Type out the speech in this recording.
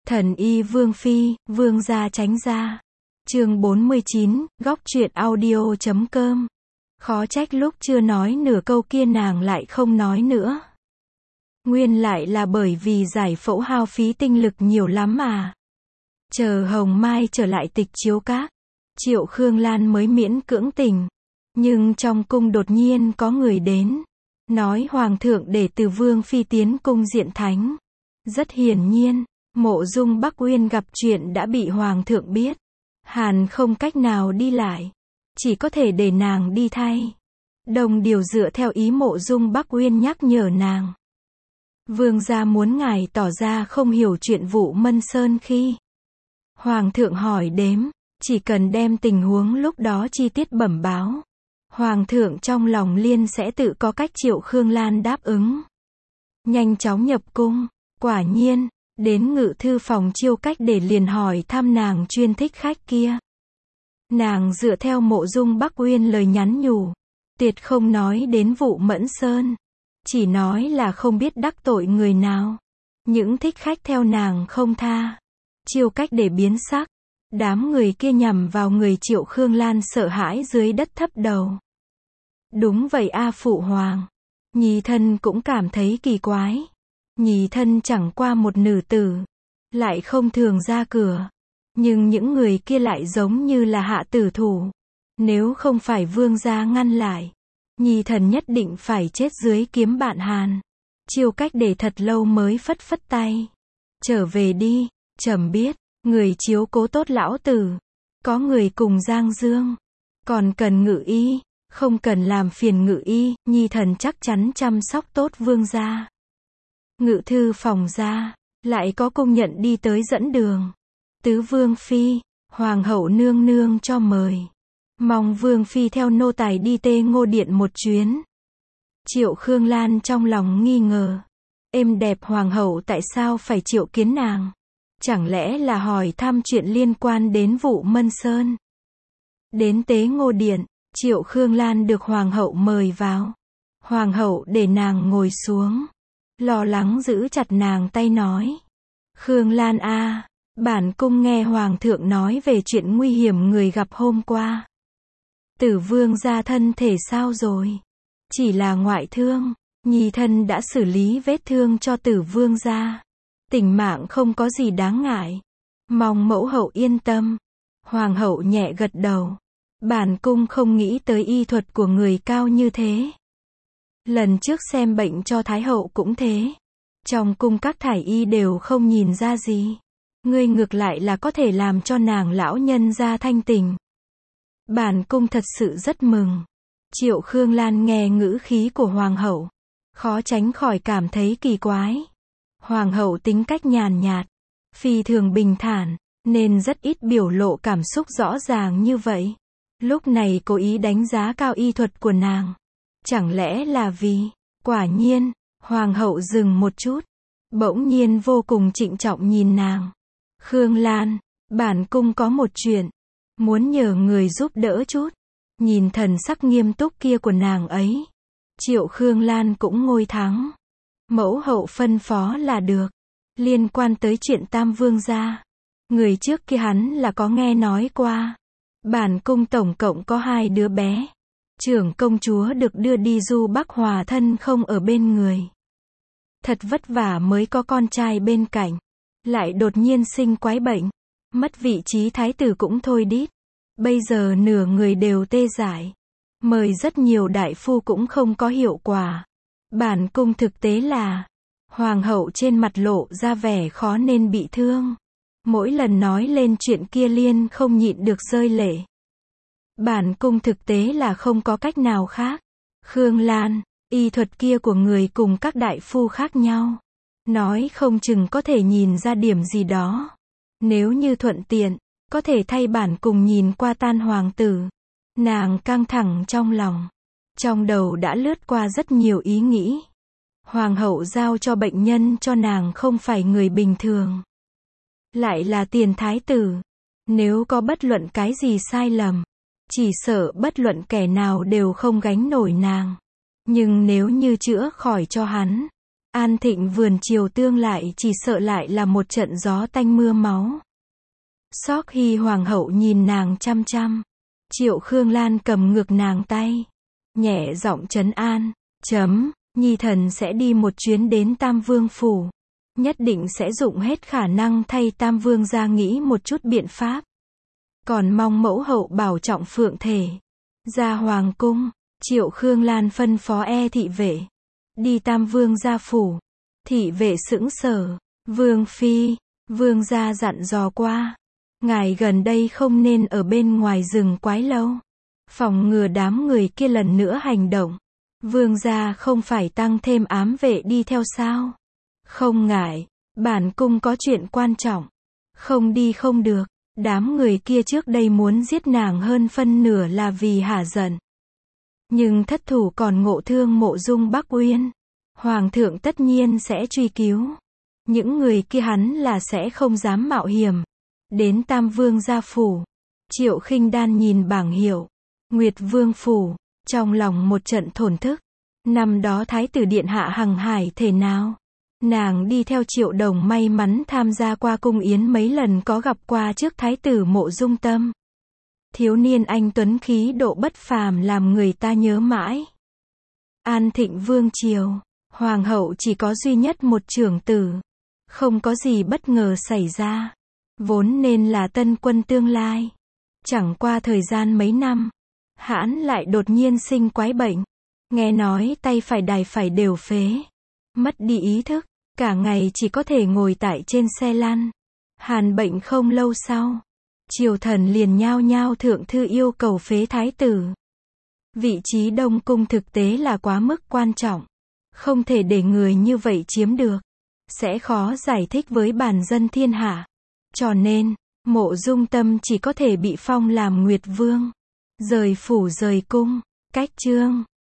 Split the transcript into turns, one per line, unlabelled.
Thần y Vương Phi, Vương gia tránh ra. Chương 49, góc truyện audio.com. Khó trách lúc chưa nói nửa câu kia nàng lại không nói nữa. Nguyên lại là bởi vì giải phẫu hao phí tinh lực nhiều lắm mà. Chờ Hồng Mai trở lại Tịch Chiếu Các, Triệu Khương Lan mới miễn cưỡng tỉnh. Nhưng trong cung đột nhiên có người đến, nói Hoàng thượng để từ Vương Phi tiến cung diện thánh. Rất hiển nhiên, Mộ Dung Bắc Uyên gặp chuyện đã bị Hoàng thượng biết. Hàn không cách nào đi lại, chỉ có thể để nàng đi thay. Đồng điều dựa theo ý Mộ Dung Bắc Uyên nhắc nhở nàng. Vương gia muốn ngài tỏ ra không hiểu chuyện vụ Mân Sơn khi Hoàng thượng hỏi đếm, chỉ cần đem tình huống lúc đó chi tiết bẩm báo. Hoàng thượng trong lòng liên sẽ tự có cách. Triệu Khương Lan đáp ứng. Nhanh chóng nhập cung, quả nhiên, đến ngự thư phòng Chiêu Cách để liền hỏi thăm nàng chuyên thích khách kia. Nàng dựa theo Mộ Dung Bắc Uyên lời nhắn nhủ, tuyệt không nói đến vụ Mẫn Sơn, chỉ nói là không biết đắc tội người nào. Những thích khách theo nàng không tha. Chiêu Cách để biến sắc, đám người kia nhằm vào người Triệu Khương Lan sợ hãi dưới đất thấp đầu. Đúng vậy a phụ hoàng. Nhì thân cũng cảm thấy kỳ quái. Nhì thân chẳng qua một nữ tử, lại không thường ra cửa. Nhưng những người kia lại giống như là hạ tử thủ. Nếu không phải vương gia ngăn lại, nhì thần nhất định phải chết dưới kiếm bạn Hàn. Chiêu Cách để thật lâu mới phất phất tay. Trở về đi, trẫm biết, người chiếu cố tốt lão tử. Có người cùng Giang Dương. Còn cần ngự y, không cần làm phiền ngự y, nhi thần chắc chắn chăm sóc tốt vương gia. Ngự thư phòng ra, lại có công nhận đi tới dẫn đường. Tứ Vương Phi, Hoàng hậu nương nương cho mời. Mong Vương Phi theo nô tài đi Tê Ngô Điện một chuyến. Triệu Khương Lan trong lòng nghi ngờ. Êm đẹp Hoàng hậu tại sao phải triệu kiến nàng? Chẳng lẽ là hỏi thăm chuyện liên quan đến vụ Mân Sơn? Đến Tế Ngô Điện, Triệu Khương Lan được Hoàng hậu mời vào. Hoàng hậu để nàng ngồi xuống, lo lắng giữ chặt nàng tay nói. Khương Lan a, bản cung nghe Hoàng thượng nói về chuyện nguy hiểm người gặp hôm qua. Tử Vương gia thân thể sao rồi? Chỉ là ngoại thương, nhi thân đã xử lý vết thương cho Tử Vương gia. Tình mạng không có gì đáng ngại. Mong mẫu hậu yên tâm. Hoàng hậu nhẹ gật đầu. Bản cung không nghĩ tới y thuật của người cao như thế. Lần trước xem bệnh cho Thái hậu cũng thế. Trong cung các thải y đều không nhìn ra gì. Ngươi ngược lại là có thể làm cho nàng lão nhân gia thanh tình. Bản cung thật sự rất mừng. Triệu Khương Lan nghe ngữ khí của Hoàng hậu, khó tránh khỏi cảm thấy kỳ quái. Hoàng hậu tính cách nhàn nhạt, phi thường bình thản, nên rất ít biểu lộ cảm xúc rõ ràng như vậy. Lúc này cố ý đánh giá cao y thuật của nàng. Chẳng lẽ là vì... Quả nhiên, Hoàng hậu dừng một chút, bỗng nhiên vô cùng trịnh trọng nhìn nàng. Khương Lan, bản cung có một chuyện, muốn nhờ người giúp đỡ chút. Nhìn thần sắc nghiêm túc kia của nàng ấy, Triệu Khương Lan cũng ngồi thắng. Mẫu hậu phân phó là được. Liên quan tới chuyện Tam Vương gia, người trước kia hắn là có nghe nói qua. Bản cung tổng cộng có 2 đứa bé. Trưởng công chúa được đưa đi du Bắc hòa thân không ở bên người. Thật vất vả mới có con trai bên cạnh. Lại đột nhiên sinh quái bệnh. Mất vị trí thái tử cũng thôi đít. Bây giờ nửa người đều tê dại. Mời rất nhiều đại phu cũng không có hiệu quả. Bản cung thực tế là... Hoàng hậu trên mặt lộ ra vẻ khó nên bị thương. Mỗi lần nói lên chuyện kia liên không nhịn được rơi lệ. Bản cung thực tế là không có cách nào khác. Khương Lan, y thuật kia của người cùng các đại phu khác nhau. Nói không chừng có thể nhìn ra điểm gì đó. Nếu như thuận tiện, có thể thay bản cung nhìn qua Tan hoàng tử. Nàng căng thẳng trong lòng. Trong đầu đã lướt qua rất nhiều ý nghĩ. Hoàng hậu giao cho bệnh nhân cho nàng không phải người bình thường. Lại là tiền thái tử. Nếu có bất luận cái gì sai lầm, chỉ sợ bất luận kẻ nào đều không gánh nổi nàng. Nhưng nếu như chữa khỏi cho hắn, An Thịnh vườn triều tương lại chỉ sợ lại là một trận gió tanh mưa máu. Xóc Hy hoàng hậu nhìn nàng chăm chăm. Triệu Khương Lan cầm ngược nàng tay. Nhẹ giọng trấn an. Nhi thần sẽ đi một chuyến đến Tam Vương phủ. Nhất định sẽ dụng hết khả năng thay Tam Vương ra nghĩ một chút biện pháp. Còn mong mẫu hậu bảo trọng phượng thể. Ra hoàng cung, Triệu Khương Lan phân phó thị vệ. Đi Tam Vương gia phủ. Thị vệ sững sờ. Vương phi, vương gia dặn dò qua. Ngài gần đây không nên ở bên ngoài rừng quái lâu. Phòng ngừa đám người kia lần nữa hành động. Vương gia không phải tăng thêm ám vệ đi theo sao? Không ngại, bản cung có chuyện quan trọng. Không đi không được. Đám người kia trước đây muốn giết nàng hơn phân nửa là vì hả giận. Nhưng thất thủ còn ngộ thương Mộ Dung Bắc Uyên. Hoàng thượng tất nhiên sẽ truy cứu. Những người kia hắn là sẽ không dám mạo hiểm. Đến Tam Vương gia phủ. Triệu Khinh Đan nhìn bảng hiệu. Nguyệt Vương phủ. Trong lòng một trận thổn thức. Năm đó Thái tử Điện hạ hằng hải thể nào. Nàng đi theo Triệu Đồng may mắn tham gia qua cung yến mấy lần có gặp qua trước Thái tử Mộ Dung Tâm. Thiếu niên anh tuấn khí độ bất phàm làm người ta nhớ mãi. An Thịnh Vương triều. Hoàng hậu chỉ có duy nhất một trưởng tử. Không có gì bất ngờ xảy ra. Vốn nên là tân quân tương lai. Chẳng qua thời gian mấy năm. Hãn lại đột nhiên sinh quái bệnh. Nghe nói tay phải đài phải đều phế. Mất đi ý thức. Cả ngày chỉ có thể ngồi tại trên xe lăn. Hàn bệnh không lâu sau. Triều thần liền nhao nhao thượng thư yêu cầu phế thái tử. Vị trí Đông Cung thực tế là quá mức quan trọng. Không thể để người như vậy chiếm được. Sẽ khó giải thích với bản dân thiên hạ. Cho nên, Mộ Dung Tâm chỉ có thể bị phong làm Nguyệt Vương. Rời phủ rời cung. Cách chương